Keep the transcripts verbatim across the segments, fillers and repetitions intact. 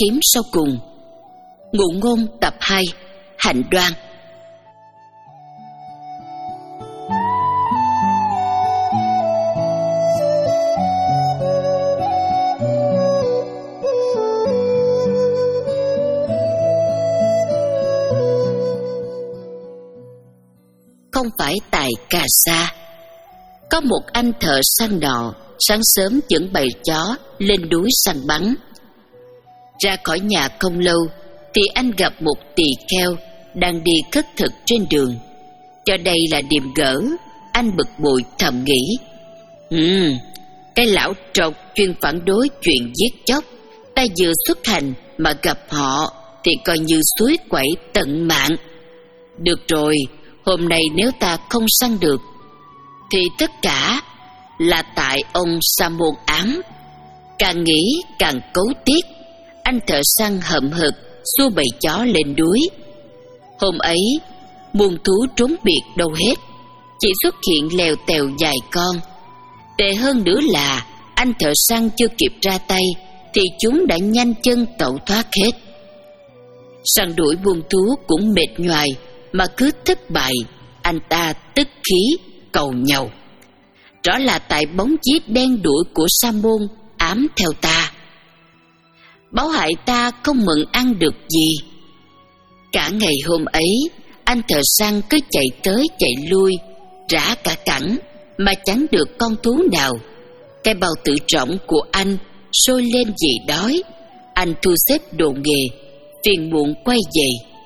kiếm sau cùng. Ngụ ngôn tập hai, Hạnh đoan. Không phải tại Cà Sa, có một anh thợ săn nọ sáng sớm dẫn bầy chó lên núi săn bắn. Ra khỏi nhà không lâu thì anh gặp một tỳ kheo đang đi khất thực trên đường. Cho đây là điềm gỡ, anh bực bội thầm nghĩ: Ừm, cái lão trọc chuyên phản đối chuyện giết chóc, ta vừa xuất hành mà gặp họ thì coi như suối quẩy tận mạng. Được rồi, hôm nay nếu ta không săn được thì tất cả là tại ông Sa Môn ám. Càng nghĩ càng cấu tiếc, anh thợ săn hậm hực xua bầy chó lên núi. Hôm ấy muôn thú trốn biệt đâu hết, chỉ xuất hiện lèo tèo vài con. Tệ hơn nữa là anh thợ săn chưa kịp ra tay thì chúng đã nhanh chân tẩu thoát hết. Săn đuổi muôn thú cũng mệt nhoài, mà cứ thất bại, anh ta tức khí cầu nhau. Rõ là tại bóng giết đen đuổi của Sa Môn ám theo ta, báo hại ta không mừng ăn được gì. Cả ngày hôm ấy, anh thợ săn cứ chạy tới chạy lui, rã cả cẳng mà chẳng được con thú nào. Cái bao tự trọng của anh sôi lên vì đói. Anh thu xếp đồ nghề, phiền muộn quay về.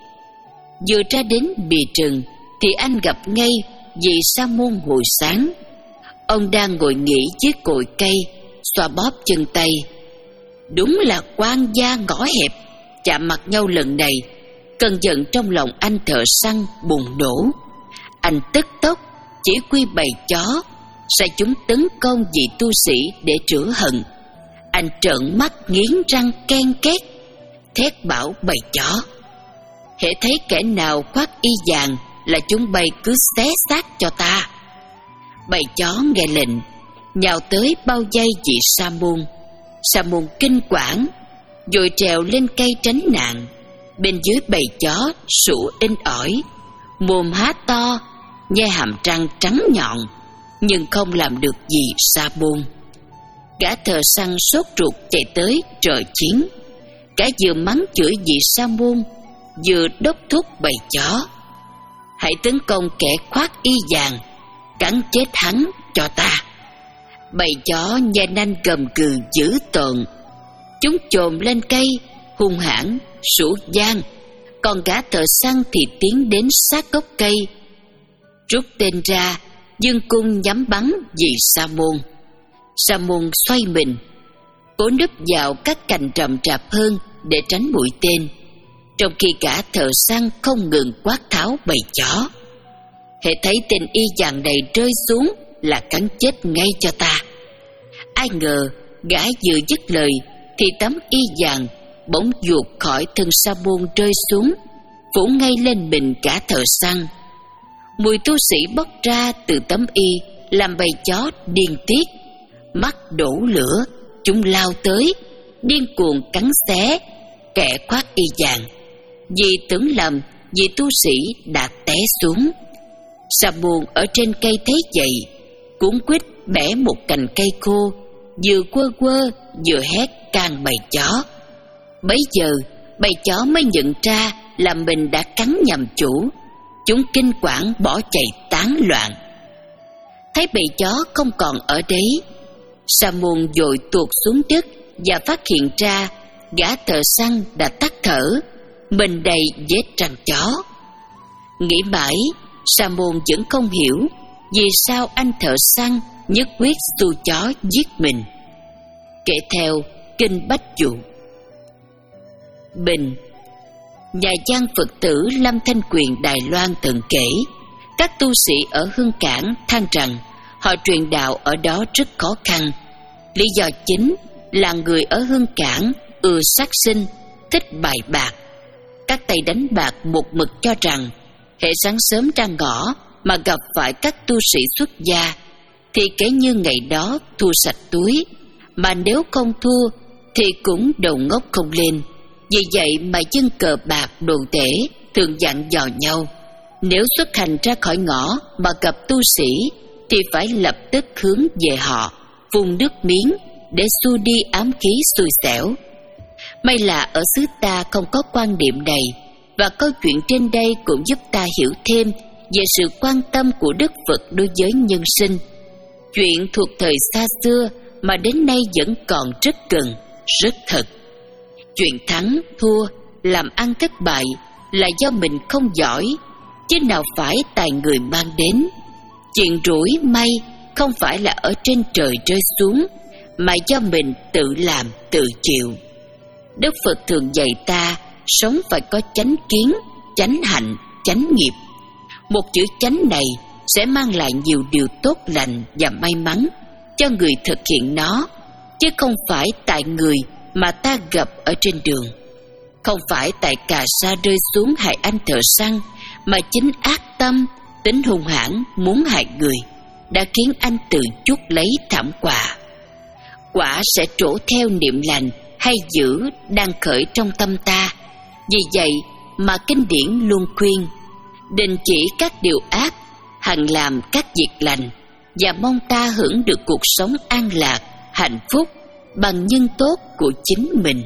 Vừa ra đến bìa rừng thì anh gặp ngay vị Sa Môn hồi sáng. Ông đang ngồi nghỉ dưới cội cây, xoa bóp chân tay. Đúng là quan gia ngõ hẹp. Chạm mặt nhau lần này, cơn giận trong lòng anh thợ săn bùng nổ. Anh tức tốc chỉ huy bầy chó sai chúng tấn công vị tu sĩ để rửa hận. Anh trợn mắt nghiến răng ken két, thét bảo bầy chó: hễ thấy kẻ nào khoác y vàng là chúng bay cứ xé xác cho ta. Bầy chó nghe lệnh, nhào tới bao vây vị Sa Môn. Sa Môn kinh quản, vội trèo lên cây tránh nạn. Bên dưới bầy chó sụ inh ỏi, mồm há to, nhe hàm răng trắng nhọn, nhưng không làm được gì Sa Môn. Gã thợ săn sốt ruột chạy tới trợ chiến. Gã vừa mắng chửi vị Sa Môn, vừa đốc thúc bầy chó: hãy tấn công kẻ khoác y vàng, cắn chết hắn cho ta. Bầy chó nhe nanh gầm gừ dữ tợn. Chúng chồm lên cây hung hãn sủa vang. Còn gã thợ săn thì tiến đến sát gốc cây, rút tên ra, dương cung nhắm bắn vị Sa Môn. Sa Môn xoay mình, cố núp vào các cành rậm rạp hơn để tránh mũi tên, trong khi cả thợ săn không ngừng quát tháo bầy chó: hễ thấy tên y vàng này rơi xuống là cắn chết ngay cho ta. Ai ngờ gã vừa dứt lời thì tấm y vàng bỗng vuột khỏi thân Sa Môn rơi xuống, phủ ngay lên mình cả thợ săn. Mùi tu sĩ bốc ra từ tấm y làm bầy chó điên tiết. Mắt đổ lửa, chúng lao tới, điên cuồng cắn xé kẻ khoác y vàng. Vì tưởng lầm vị tu sĩ đã té xuống. Sa Môn ở trên cây thấy vậy, cuống quýt bẻ một cành cây khô, vừa quơ quơ vừa hét can bầy chó. Bấy giờ bầy chó mới nhận ra là mình đã cắn nhầm chủ. Chúng kinh quản bỏ chạy tán loạn. Thấy bầy chó không còn ở đấy, Sa Môn vội tuột xuống đất và phát hiện ra gã thợ săn đã tắt thở, mình đầy vết răng chó. Nghĩ mãi, Sa Môn vẫn không hiểu vì sao anh thợ săn nhất quyết xua chó giết mình. Kể theo Kinh Bách Dụ. Bình, nhà văn Phật tử Lâm Thanh Quyền Đài Loan từng kể, các tu sĩ ở Hương Cảng than rằng họ truyền đạo ở đó rất khó khăn. Lý do chính là người ở Hương Cảng ưa sát sinh, thích bài bạc. Các tay đánh bạc một mực cho rằng hễ sáng sớm ra ngõ mà gặp phải các tu sĩ xuất gia thì kể như ngày đó thua sạch túi, mà nếu không thua thì cũng đầu ngốc không lên. Vì vậy mà dân cờ bạc đồ tể thường dặn dò nhau, nếu xuất hành ra khỏi ngõ mà gặp tu sĩ thì phải lập tức hướng về họ, vung nước miếng để xua đi ám khí xui xẻo. May là ở xứ ta không có quan niệm này, và câu chuyện trên đây cũng giúp ta hiểu thêm về sự quan tâm của Đức Phật đối với nhân sinh. Chuyện thuộc thời xa xưa mà đến nay vẫn còn rất gần, rất thật. Chuyện thắng, thua, làm ăn thất bại là do mình không giỏi, chứ nào phải tài người mang đến. Chuyện rủi may không phải là ở trên trời rơi xuống, mà do mình tự làm, tự chịu. Đức Phật thường dạy ta sống phải có chánh kiến, chánh hạnh, chánh nghiệp. Một chữ chánh này sẽ mang lại nhiều điều tốt lành và may mắn cho người thực hiện nó, chứ không phải tại người mà ta gặp ở trên đường. Không phải tại cà sa rơi xuống hại anh thợ săn, mà chính ác tâm, tính hung hãn muốn hại người đã khiến anh tự chuốc lấy thảm họa. Quả sẽ trổ theo niệm lành hay dữ đang khởi trong tâm ta. Vì vậy mà kinh điển luôn khuyên đình chỉ các điều ác, hằng làm các việc lành, và mong ta hưởng được cuộc sống an lạc, hạnh phúc bằng nhân tốt của chính mình.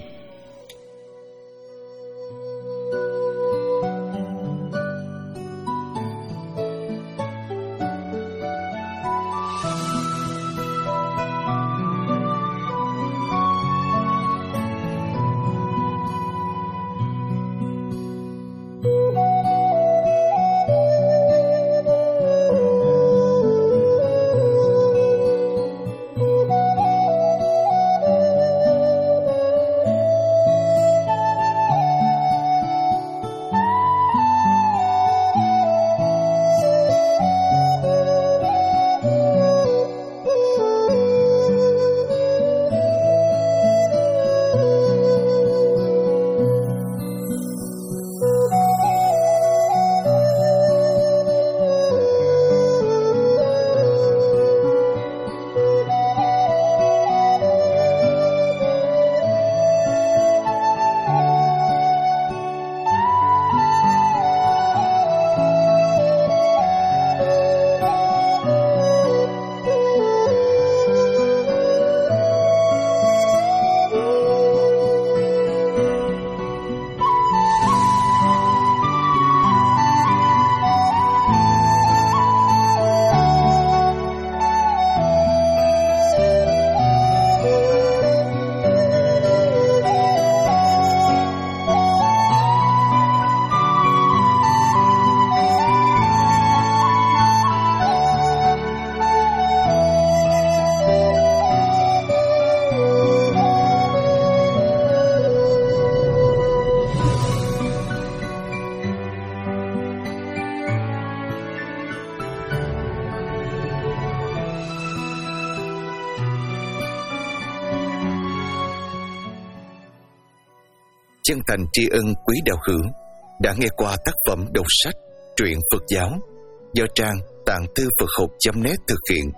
Chân thành tri ân quý đạo hữu đã nghe qua tác phẩm đọc sách truyện Phật giáo do trang tạng thư Phật học chấm net thực hiện.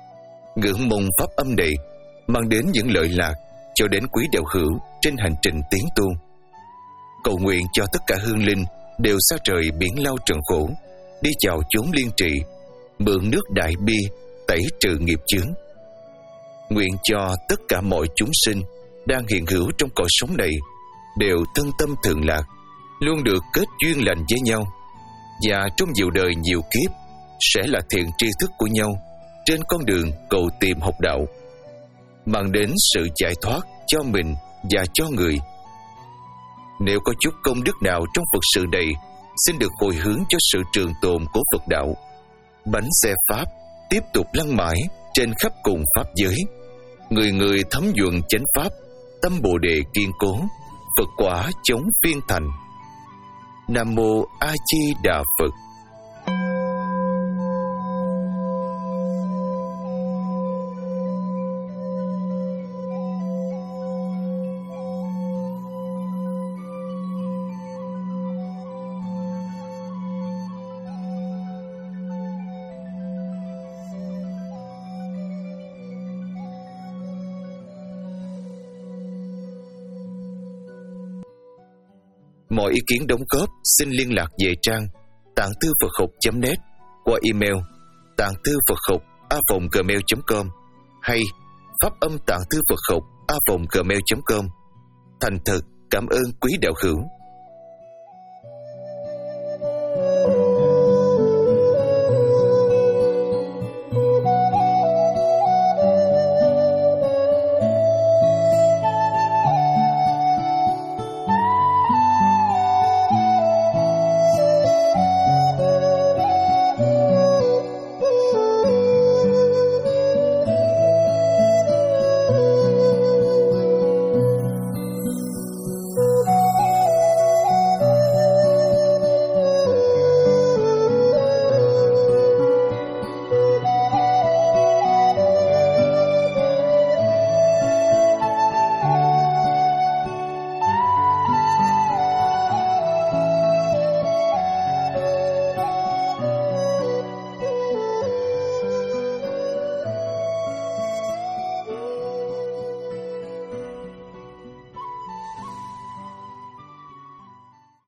Ngưỡng mong pháp âm này mang đến những lợi lạc cho đến quý đạo hữu trên hành trình tiến tu. Cầu nguyện cho tất cả hương linh đều xa trời biển lao trần khổ, đi chào chốn liên trị, mượn nước đại bi tẩy trừ nghiệp chướng. Nguyện cho tất cả mọi chúng sinh đang hiện hữu trong cõi sống này đều thân tâm thường lạc, luôn được kết duyên lành với nhau, và trong nhiều đời nhiều kiếp sẽ là thiện tri thức của nhau trên con đường cầu tìm học đạo, mang đến sự giải thoát cho mình và cho người. Nếu có chút công đức nào trong Phật sự này, xin được hồi hướng cho sự trường tồn của Phật đạo. Bánh xe Pháp tiếp tục lăn mãi trên khắp cùng Pháp giới, người người thấm nhuận chánh Pháp, tâm Bồ Đề kiên cố, Phật quả chống phiên thành. Nam Mô A Di Đà Phật. Mọi ý kiến đóng góp xin liên lạc về trang tạng thư Phật học chấm net qua email tạng thư Phật học a vòng gmail chấm com hay pháp âm tạng thư Phật học a vòng gmail chấm com. Thành thật cảm ơn quý đạo hữu.